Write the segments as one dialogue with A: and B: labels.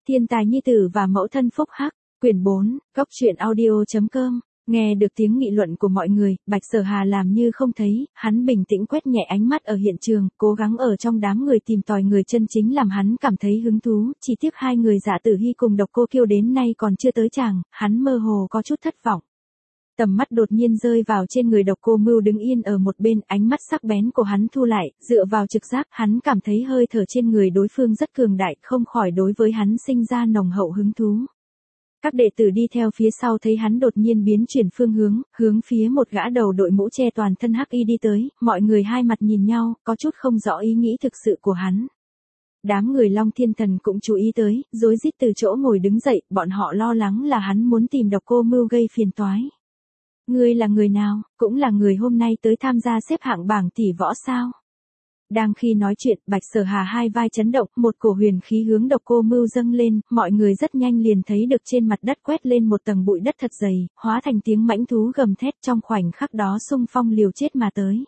A: Thiên tài nhi tử và mẫu thân phúc hắc, quyển 4, góc truyện audio.com. Nghe được tiếng nghị luận của mọi người, Bạch Sở Hà làm như không thấy, hắn bình tĩnh quét nhẹ ánh mắt ở hiện trường, cố gắng ở trong đám người tìm tòi người chân chính làm hắn cảm thấy hứng thú, chỉ tiếc hai người Dạ Tử Hi cùng Độc Cô Kiêu đến nay còn chưa tới chàng, hắn mơ hồ có chút thất vọng. Tầm mắt đột nhiên rơi vào trên người Độc Cô Mưu đứng yên ở một bên, ánh mắt sắc bén của hắn thu lại, dựa vào trực giác, hắn cảm thấy hơi thở trên người đối phương rất cường đại, không khỏi đối với hắn sinh ra nồng hậu hứng thú. Các đệ tử đi theo phía sau thấy hắn đột nhiên biến chuyển phương hướng, hướng phía một gã đầu đội mũ che toàn thân hắc y đi tới, mọi người hai mặt nhìn nhau, có chút không rõ ý nghĩ thực sự của hắn. Đám người Long Thiên Thần cũng chú ý tới, rối rít từ chỗ ngồi đứng dậy, bọn họ lo lắng là hắn muốn tìm Độc Cô Mưu gây phiền toái. Ngươi là người nào, cũng là người hôm nay tới tham gia xếp hạng bảng tỷ võ sao? Đang khi nói chuyện, Bạch Sở Hà hai vai chấn động, một cổ huyền khí hướng Độc Cô Mưu dâng lên, mọi người rất nhanh liền thấy được trên mặt đất quét lên một tầng bụi đất thật dày, hóa thành tiếng mãnh thú gầm thét, trong khoảnh khắc đó xung phong liều chết mà tới.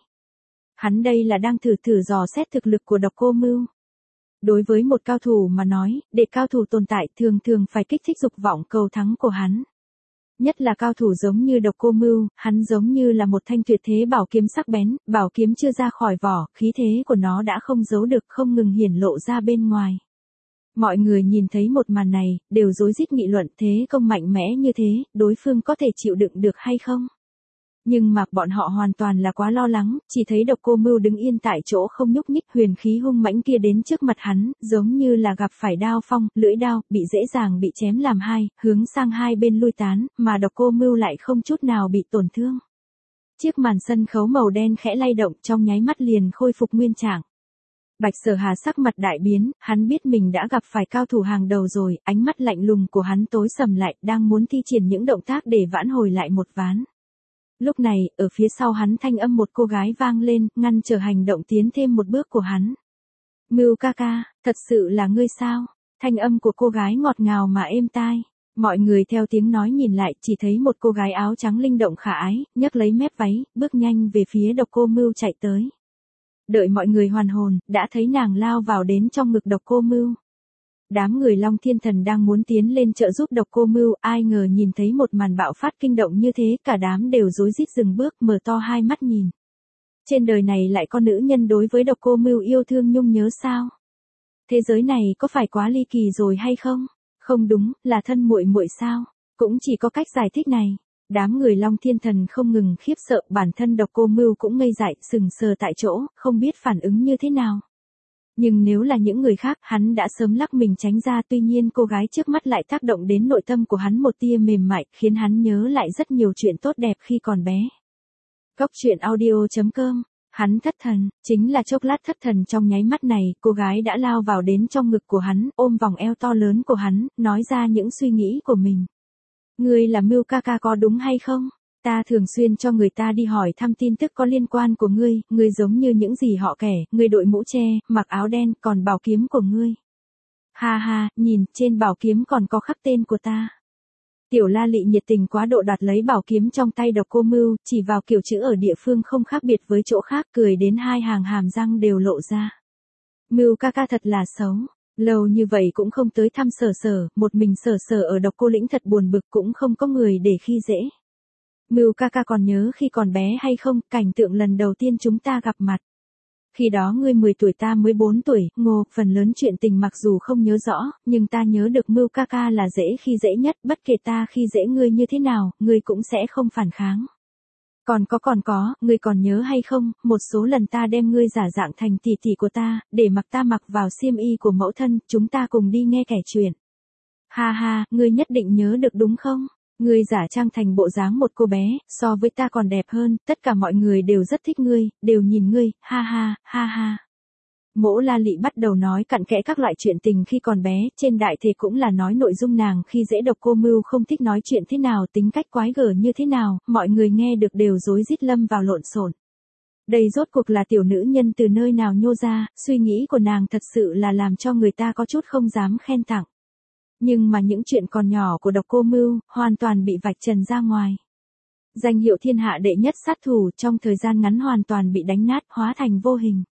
A: Hắn đây là đang thử dò xét thực lực của Độc Cô Mưu. Đối với một cao thủ mà nói, để cao thủ tồn tại thường phải kích thích dục vọng cầu thắng của hắn. Nhất là cao thủ giống như Độc Cô Mưu, hắn giống như là một thanh tuyệt thế bảo kiếm sắc bén, bảo kiếm chưa ra khỏi vỏ, khí thế của nó đã không giấu được, không ngừng hiển lộ ra bên ngoài. Mọi người nhìn thấy một màn này, đều rối rít nghị luận, thế công mạnh mẽ như thế, đối phương có thể chịu đựng được hay không? Nhưng mà bọn họ hoàn toàn là quá lo lắng, chỉ thấy Độc Cô Mưu đứng yên tại chỗ không nhúc nhích, huyền khí hung mãnh kia đến trước mặt hắn, giống như là gặp phải đao phong, lưỡi đao, bị dễ dàng bị chém làm hai, hướng sang hai bên lui tán, mà Độc Cô Mưu lại không chút nào bị tổn thương. Chiếc màn sân khấu màu đen khẽ lay động, trong nháy mắt liền khôi phục nguyên trạng. Bạch Sở Hà sắc mặt đại biến, hắn biết mình đã gặp phải cao thủ hàng đầu rồi, ánh mắt lạnh lùng của hắn tối sầm lại, đang muốn thi triển những động tác để vãn hồi lại một ván. Lúc này, ở phía sau hắn thanh âm một cô gái vang lên, ngăn trở hành động tiến thêm một bước của hắn. Mưu ca ca, thật sự là ngươi sao? Thanh âm của cô gái ngọt ngào mà êm tai. Mọi người theo tiếng nói nhìn lại, chỉ thấy một cô gái áo trắng linh động khả ái, nhấc lấy mép váy, bước nhanh về phía Độc Cô Mưu chạy tới. Đợi mọi người hoàn hồn, đã thấy nàng lao vào đến trong ngực Độc Cô Mưu. Đám người Long Thiên Thần đang muốn tiến lên trợ giúp Độc Cô Mưu, ai ngờ nhìn thấy một màn bạo phát kinh động như thế, cả đám đều rối rít dừng bước, mở to hai mắt nhìn. Trên đời này lại có nữ nhân đối với Độc Cô Mưu yêu thương nhung nhớ sao? Thế giới này có phải quá ly kỳ rồi hay không? Không đúng, là thân muội muội sao? Cũng chỉ có cách giải thích này. Đám người Long Thiên Thần không ngừng khiếp sợ, bản thân Độc Cô Mưu cũng ngây dại, sừng sờ tại chỗ, không biết phản ứng như thế nào. Nhưng nếu là những người khác, hắn đã sớm lắc mình tránh ra, tuy nhiên cô gái trước mắt lại tác động đến nội tâm của hắn một tia mềm mại, khiến hắn nhớ lại rất nhiều chuyện tốt đẹp khi còn bé. Góc truyện audio.com. Hắn thất thần, chính là chốc lát thất thần trong nháy mắt này, cô gái đã lao vào đến trong ngực của hắn, ôm vòng eo to lớn của hắn, nói ra những suy nghĩ của mình. Ngươi là Mưu ca ca có đúng hay không? Ta thường xuyên cho người ta đi hỏi thăm tin tức có liên quan của ngươi giống như những gì họ kể, ngươi đội mũ che, mặc áo đen, còn bảo kiếm của ngươi. Ha ha, nhìn, trên bảo kiếm còn có khắc tên của ta. Tiểu La Lị nhiệt tình quá độ đoạt lấy bảo kiếm trong tay Độc Cô Mưu, chỉ vào kiểu chữ ở địa phương không khác biệt với chỗ khác, cười đến hai hàng hàm răng đều lộ ra. Mưu ca ca thật là xấu. Lâu như vậy cũng không tới thăm Sở, một mình Sở ở Độc Cô Lĩnh thật buồn bực, cũng không có người để khi dễ. Mưu ca ca còn nhớ khi còn bé hay không, cảnh tượng lần đầu tiên chúng ta gặp mặt. Khi đó ngươi 10 tuổi ta mới 4 tuổi, Ngô, phần lớn chuyện tình mặc dù không nhớ rõ, nhưng ta nhớ được Mưu ca ca là dễ khi dễ nhất, bất kể ta khi dễ ngươi như thế nào, ngươi cũng sẽ không phản kháng. Còn có, ngươi còn nhớ hay không, một số lần ta đem ngươi giả dạng thành tỷ tỷ của ta, để mặc ta mặc vào xiêm y của mẫu thân, chúng ta cùng đi nghe kể chuyện. Ha ha, ngươi nhất định nhớ được đúng không? Ngươi giả trang thành bộ dáng một cô bé, so với ta còn đẹp hơn, tất cả mọi người đều rất thích ngươi, đều nhìn ngươi, ha ha, ha ha. Mỗ La Lị bắt đầu nói cặn kẽ các loại chuyện tình khi còn bé, trên đại thể cũng là nói nội dung nàng khi dễ Độc Cô Mưu không thích nói chuyện thế nào, tính cách quái gở như thế nào, mọi người nghe được đều rối rít lâm vào lộn xộn. Đây rốt cuộc là tiểu nữ nhân từ nơi nào nhô ra, suy nghĩ của nàng thật sự là làm cho người ta có chút không dám khen tặng. Nhưng mà những chuyện còn nhỏ của Độc Cô Mưu, hoàn toàn bị vạch trần ra ngoài. Danh hiệu thiên hạ đệ nhất sát thủ trong thời gian ngắn hoàn toàn bị đánh nát, hóa thành vô hình.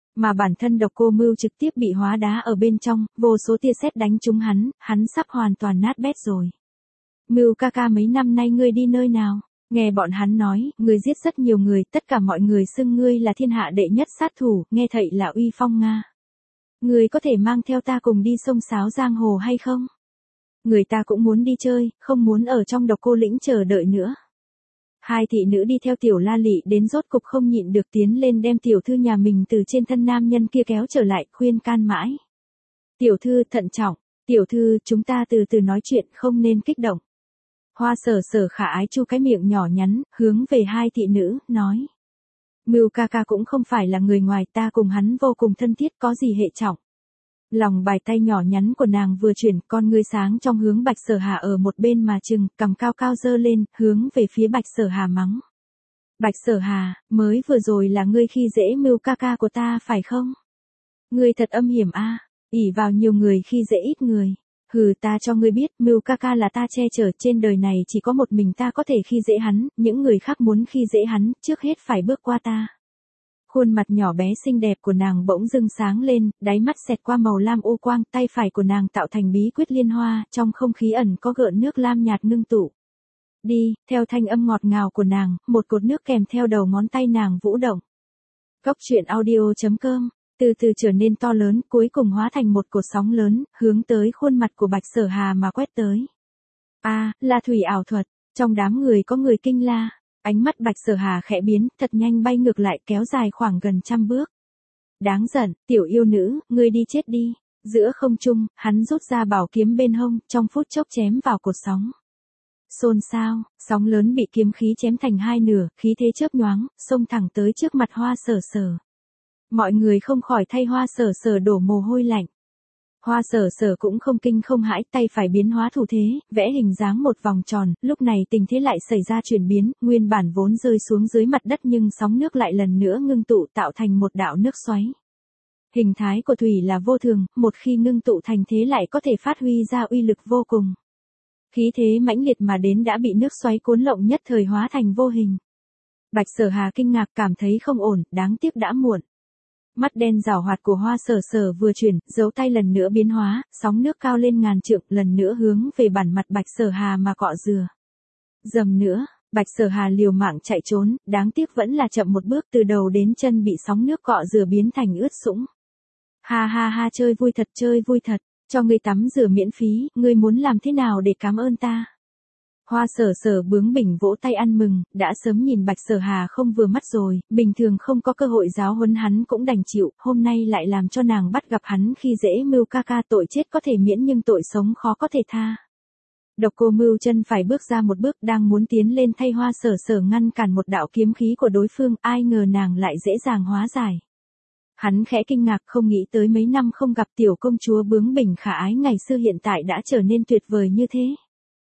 A: Mà bản thân Độc Cô Mưu trực tiếp bị hóa đá ở bên trong, vô số tia sét đánh trúng hắn sắp hoàn toàn nát bét rồi. Mưu ca ca mấy năm nay ngươi đi nơi nào? Nghe bọn hắn nói, ngươi giết rất nhiều người, tất cả mọi người xưng ngươi là thiên hạ đệ nhất sát thủ, nghe thậy là uy phong Nga. Ngươi có thể mang theo ta cùng đi sông sáo giang hồ hay không? Người ta cũng muốn đi chơi, không muốn ở trong Độc Cô lĩnh chờ đợi nữa. Hai thị nữ đi theo Tiểu La Lị đến rốt cục không nhịn được tiến lên đem tiểu thư nhà mình từ trên thân nam nhân kia kéo trở lại, khuyên can mãi. Tiểu thư thận trọng, tiểu thư chúng ta từ từ nói chuyện, không nên kích động. Hoa Sở Sở khả ái chu cái miệng nhỏ nhắn, hướng về hai thị nữ, nói. Mưu ca ca cũng không phải là người ngoài, ta cùng hắn vô cùng thân thiết, có gì hệ trọng. Lòng bài tay nhỏ nhắn của nàng vừa chuyển, con ngươi sáng trong hướng Bạch Sở Hà ở một bên mà chừng, cằm cao cao giơ lên, hướng về phía Bạch Sở Hà mắng. Bạch Sở Hà, mới vừa rồi là ngươi khi dễ Mưu ca ca của ta phải không? Ngươi thật âm hiểm a, ỷ vào nhiều người khi dễ ít người. Hừ, ta cho ngươi biết, Mưu ca ca là ta che chở, trên đời này chỉ có một mình ta có thể khi dễ hắn, những người khác muốn khi dễ hắn, trước hết phải bước qua ta. Khuôn mặt nhỏ bé xinh đẹp của nàng bỗng dưng sáng lên, đáy mắt xẹt qua màu lam u quang, tay phải của nàng tạo thành bí quyết liên hoa, trong không khí ẩn có gợn nước lam nhạt ngưng tụ. Đi, theo thanh âm ngọt ngào của nàng, một cột nước kèm theo đầu ngón tay nàng vũ động. Góc truyện audio.com, từ từ trở nên to lớn, cuối cùng hóa thành một cột sóng lớn, hướng tới khuôn mặt của Bạch Sở Hà mà quét tới. Là thủy ảo thuật, trong đám người có người kinh la. Ánh mắt Bạch Sở Hà khẽ biến, thật nhanh bay ngược lại, kéo dài khoảng gần 100 bước. Đáng giận, tiểu yêu nữ, ngươi đi chết đi. Giữa không trung, hắn rút ra bảo kiếm bên hông, trong phút chốc chém vào cột sóng. Xôn xao, sóng lớn bị kiếm khí chém thành hai nửa, khí thế chớp nhoáng, xông thẳng tới trước mặt Hoa Sở Sở. Mọi người không khỏi thay Hoa Sở Sở đổ mồ hôi lạnh. Hoa Sở Sở cũng không kinh không hãi, tay phải biến hóa thủ thế, vẽ hình dáng một vòng tròn, lúc này tình thế lại xảy ra chuyển biến, nguyên bản vốn rơi xuống dưới mặt đất nhưng sóng nước lại lần nữa ngưng tụ tạo thành một đạo nước xoáy. Hình thái của thủy là vô thường, một khi ngưng tụ thành thế lại có thể phát huy ra uy lực vô cùng. Khí thế mãnh liệt mà đến đã bị nước xoáy cuốn lộng nhất thời hóa thành vô hình. Bạch Sở Hà kinh ngạc cảm thấy không ổn, đáng tiếc đã muộn. Mắt đen giảo hoạt của Hoa Sở Sở vừa chuyển, dấu tay lần nữa biến hóa, sóng nước cao lên ngàn trượng, lần nữa hướng về bản mặt Bạch Sở Hà mà cọ rửa. Dầm nữa, Bạch Sở Hà liều mạng chạy trốn, đáng tiếc vẫn là chậm một bước, từ đầu đến chân bị sóng nước cọ rửa biến thành ướt sũng. Ha ha ha, chơi vui thật, cho ngươi tắm rửa miễn phí, ngươi muốn làm thế nào để cảm ơn ta? Hoa Sở Sở bướng bỉnh vỗ tay ăn mừng, đã sớm nhìn Bạch Sở Hà không vừa mắt rồi, bình thường không có cơ hội giáo huấn hắn cũng đành chịu, hôm nay lại làm cho nàng bắt gặp hắn khi dễ Mưu ca ca, tội chết có thể miễn nhưng tội sống khó có thể tha. Độc Cô Mưu chân phải bước ra một bước, đang muốn tiến lên thay Hoa Sở Sở ngăn cản một đạo kiếm khí của đối phương, ai ngờ nàng lại dễ dàng hóa giải. Hắn khẽ kinh ngạc, không nghĩ tới mấy năm không gặp tiểu công chúa bướng bỉnh khả ái ngày xưa hiện tại đã trở nên tuyệt vời như thế.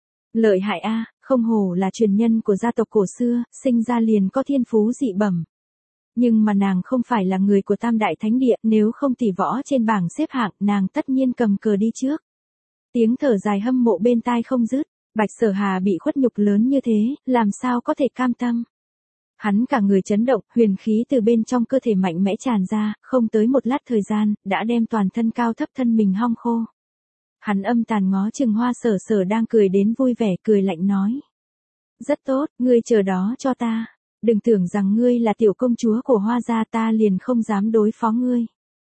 A: Lợi hại a, không hổ là truyền nhân của gia tộc cổ xưa, sinh ra liền có thiên phú dị bẩm. Nhưng mà nàng không phải là người của Tam Đại Thánh Địa, nếu không tỷ võ trên bảng xếp hạng, nàng tất nhiên cầm cờ đi trước. Tiếng thở dài hâm mộ bên tai không dứt, Bạch Sở Hà bị khuất nhục lớn như thế, làm sao có thể cam tâm. Hắn cả người chấn động, huyền khí từ bên trong cơ thể mạnh mẽ tràn ra, không tới một lát thời gian, đã đem toàn thân cao thấp thân mình hong khô. Hắn âm tàn ngó chừng Hoa Sở Sở đang cười đến vui vẻ, cười lạnh nói. Rất tốt, ngươi chờ đó cho ta. Đừng tưởng rằng ngươi là tiểu công chúa của Hoa gia, ta liền không dám đối phó ngươi.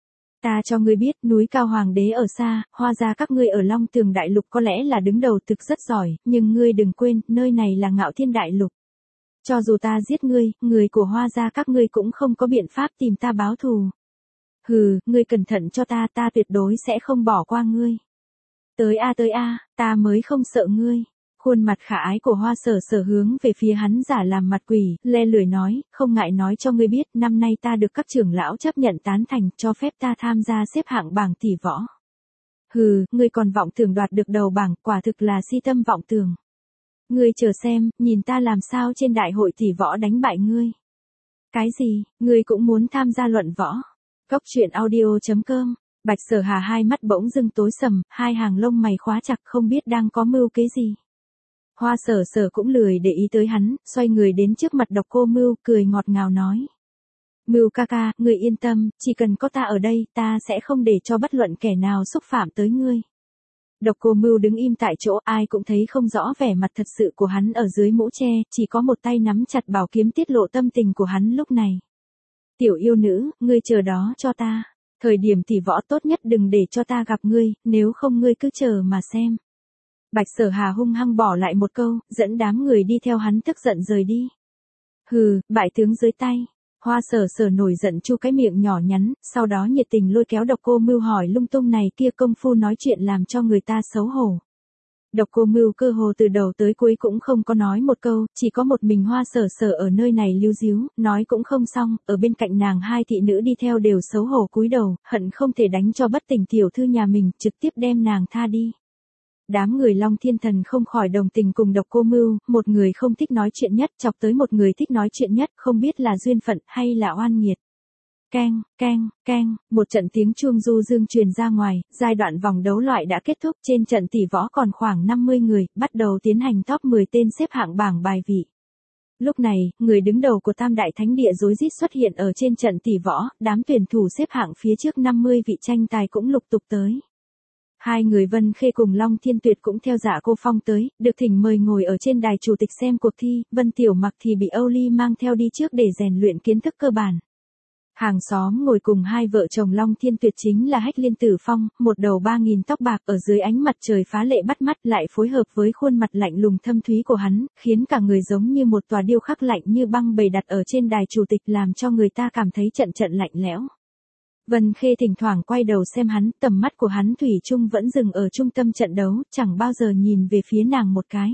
A: Ta cho ngươi biết, núi cao hoàng đế ở xa, Hoa gia các ngươi ở Long Tường Đại Lục có lẽ là đứng đầu thực rất giỏi, nhưng ngươi đừng quên, nơi này là Ngạo Thiên Đại Lục. Cho dù ta giết ngươi, người của Hoa gia các ngươi cũng không có biện pháp tìm ta báo thù. Hừ, ngươi cẩn thận cho ta, ta tuyệt đối sẽ không bỏ qua ngươi. Tới a, ta mới không sợ ngươi. Khuôn mặt khả ái của Hoa Sở Sở hướng về phía hắn giả làm mặt quỷ, le lưỡi nói, không ngại nói cho ngươi biết, năm nay ta được các trưởng lão chấp nhận tán thành, cho phép ta tham gia xếp hạng bảng tỷ võ. Hừ, ngươi còn vọng tưởng đoạt được đầu bảng, quả thực là si tâm vọng tưởng. Ngươi chờ xem, nhìn ta làm sao trên đại hội tỷ võ đánh bại ngươi. Cái gì, ngươi cũng muốn tham gia luận võ? Góc truyện audio.com. Bạch Sở Hà hai mắt bỗng dưng tối sầm, hai hàng lông mày khóa chặt, không biết đang có mưu kế gì. Hoa Sở Sở cũng lười để ý tới hắn, xoay người đến trước mặt Độc Cô Mưu, cười ngọt ngào nói. Mưu ca ca, ngươi yên tâm, chỉ cần có ta ở đây, ta sẽ không để cho bất luận kẻ nào xúc phạm tới ngươi. Độc Cô Mưu đứng im tại chỗ, ai cũng thấy không rõ vẻ mặt thật sự của hắn ở dưới mũ che, chỉ có một tay nắm chặt bảo kiếm tiết lộ tâm tình của hắn lúc này. Tiểu yêu nữ, ngươi chờ đó cho ta. Thời điểm tỷ võ tốt nhất đừng để cho ta gặp ngươi, nếu không ngươi cứ chờ mà xem. Bạch Sở Hà hung hăng bỏ lại một câu, dẫn đám người đi theo hắn tức giận rời đi. Hừ, bại tướng dưới tay. Hoa Sở Sở nổi giận chu cái miệng nhỏ nhắn, sau đó nhiệt tình lôi kéo Độc Cô Mưu hỏi lung tung này kia công phu nói chuyện làm cho người ta xấu hổ. Độc Cô Mưu cơ hồ từ đầu tới cuối cũng không có nói một câu, chỉ có một mình Hoa Sở Sở ở nơi này lưu díu, nói cũng không xong, ở bên cạnh nàng hai thị nữ đi theo đều xấu hổ cúi đầu, hận không thể đánh cho bất tỉnh tiểu thư nhà mình, trực tiếp đem nàng tha đi. Đám người Long Thiên Thần không khỏi đồng tình cùng Độc Cô Mưu, một người không thích nói chuyện nhất, chọc tới một người thích nói chuyện nhất, không biết là duyên phận hay là oan nghiệt. Keng, keng, keng, một trận tiếng chuông du dương truyền ra ngoài, giai đoạn vòng đấu loại đã kết thúc, trên trận tỷ võ còn khoảng 50 người, bắt đầu tiến hành top 10 tên xếp hạng bảng bài vị. Lúc này, người đứng đầu của Tam Đại Thánh Địa rối rít xuất hiện ở trên trận tỷ võ, đám tuyển thủ xếp hạng phía trước 50 vị tranh tài cũng lục tục tới. Hai người Vân Khê cùng Long Thiên Tuyệt cũng theo Dạ Cô Phong tới, được thỉnh mời ngồi ở trên đài chủ tịch xem cuộc thi, Vân Tiểu Mặc thì bị Âu Ly mang theo đi trước để rèn luyện kiến thức cơ bản. Hàng xóm ngồi cùng hai vợ chồng Long Thiên Tuyệt chính là Hách Liên Tử Phong, một đầu 3.000 tóc bạc ở dưới ánh mặt trời phá lệ bắt mắt lại phối hợp với khuôn mặt lạnh lùng thâm thúy của hắn, khiến cả người giống như một tòa điêu khắc lạnh như băng bày đặt ở trên đài chủ tịch làm cho người ta cảm thấy trận trận lạnh lẽo. Vân Khê thỉnh thoảng quay đầu xem hắn, tầm mắt của hắn thủy chung vẫn dừng ở trung tâm trận đấu, chẳng bao giờ nhìn về phía nàng một cái.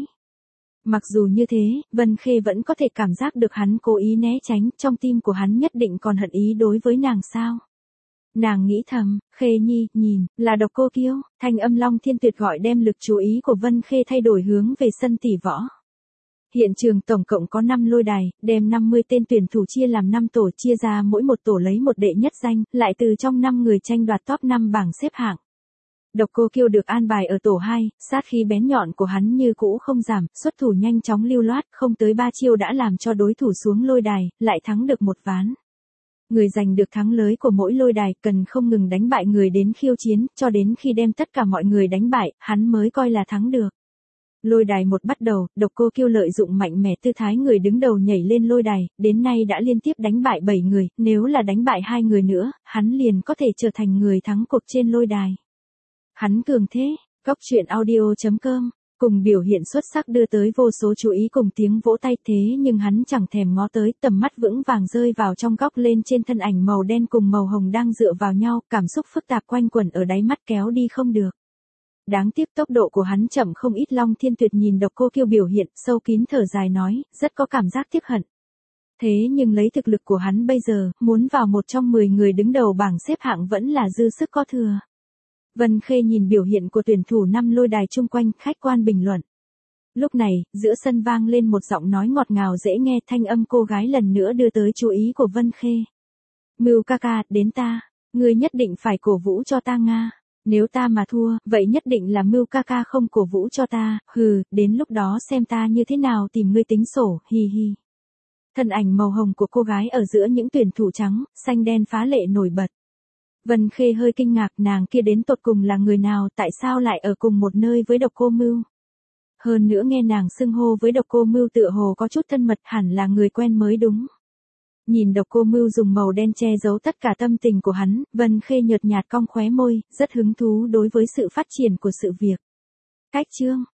A: Mặc dù như thế, Vân Khê vẫn có thể cảm giác được hắn cố ý né tránh, trong tim của hắn nhất định còn hận ý đối với nàng sao. Nàng nghĩ thầm, Khê Nhi, nhìn, là Độc Cô Kiêu, thanh âm Long Thiên Tuyệt gọi đem lực chú ý của Vân Khê thay đổi hướng về sân tỷ võ. Hiện trường tổng cộng có 5 lôi đài, đem 50 tên tuyển thủ chia làm 5 tổ, chia ra mỗi một tổ lấy một đệ nhất danh, lại từ trong 5 người tranh đoạt top 5 bảng xếp hạng. Độc Cô Kiêu được an bài ở tổ 2, sát khí bén nhọn của hắn như cũ không giảm, xuất thủ nhanh chóng lưu loát, không tới 3 chiêu đã làm cho đối thủ xuống lôi đài, lại thắng được một ván. Người giành được thắng lưới của mỗi lôi đài cần không ngừng đánh bại người đến khiêu chiến, cho đến khi đem tất cả mọi người đánh bại, hắn mới coi là thắng được. Lôi đài một bắt đầu, Độc Cô Kiêu lợi dụng mạnh mẽ tư thái người đứng đầu nhảy lên lôi đài, đến nay đã liên tiếp đánh bại 7 người, nếu là đánh bại 2 người nữa, hắn liền có thể trở thành người thắng cuộc trên lôi đài. Hắn cường thế, Góc Truyện Audio.com, cùng biểu hiện xuất sắc đưa tới vô số chú ý cùng tiếng vỗ tay thế nhưng hắn chẳng thèm ngó tới, tầm mắt vững vàng rơi vào trong góc lên trên thân ảnh màu đen cùng màu hồng đang dựa vào nhau, cảm xúc phức tạp quanh quẩn ở đáy mắt kéo đi không được. Đáng tiếc tốc độ của hắn chậm không ít. Long Thiên Tuyệt nhìn Độc Cô Kiêu biểu hiện, sâu kín thở dài nói, rất có cảm giác tiếc hận. Thế nhưng lấy thực lực của hắn bây giờ, muốn vào một trong 10 người đứng đầu bảng xếp hạng vẫn là dư sức có thừa. Vân Khê nhìn biểu hiện của tuyển thủ 5 lôi đài chung quanh, khách quan bình luận. Lúc này, giữa sân vang lên một giọng nói ngọt ngào dễ nghe, thanh âm cô gái lần nữa đưa tới chú ý của Vân Khê. Mưu ca ca, đến ta, ngươi nhất định phải cổ vũ cho ta Nga. Nếu ta mà thua, vậy nhất định là Mưu ca ca không cổ vũ cho ta, hừ, đến lúc đó xem ta như thế nào tìm ngươi tính sổ, hi hi. Thân ảnh màu hồng của cô gái ở giữa những tuyển thủ trắng, xanh đen phá lệ nổi bật. Vân Khê hơi kinh ngạc, nàng kia đến tột cùng là người nào, tại sao lại ở cùng một nơi với Độc Cô Mưu. Hơn nữa nghe nàng xưng hô với Độc Cô Mưu tựa hồ có chút thân mật, hẳn là người quen mới đúng. Nhìn Độc Cô Mưu dùng màu đen che giấu tất cả tâm tình của hắn, Vân Khê nhợt nhạt cong khóe môi, rất hứng thú đối với sự phát triển của sự việc. Cách chương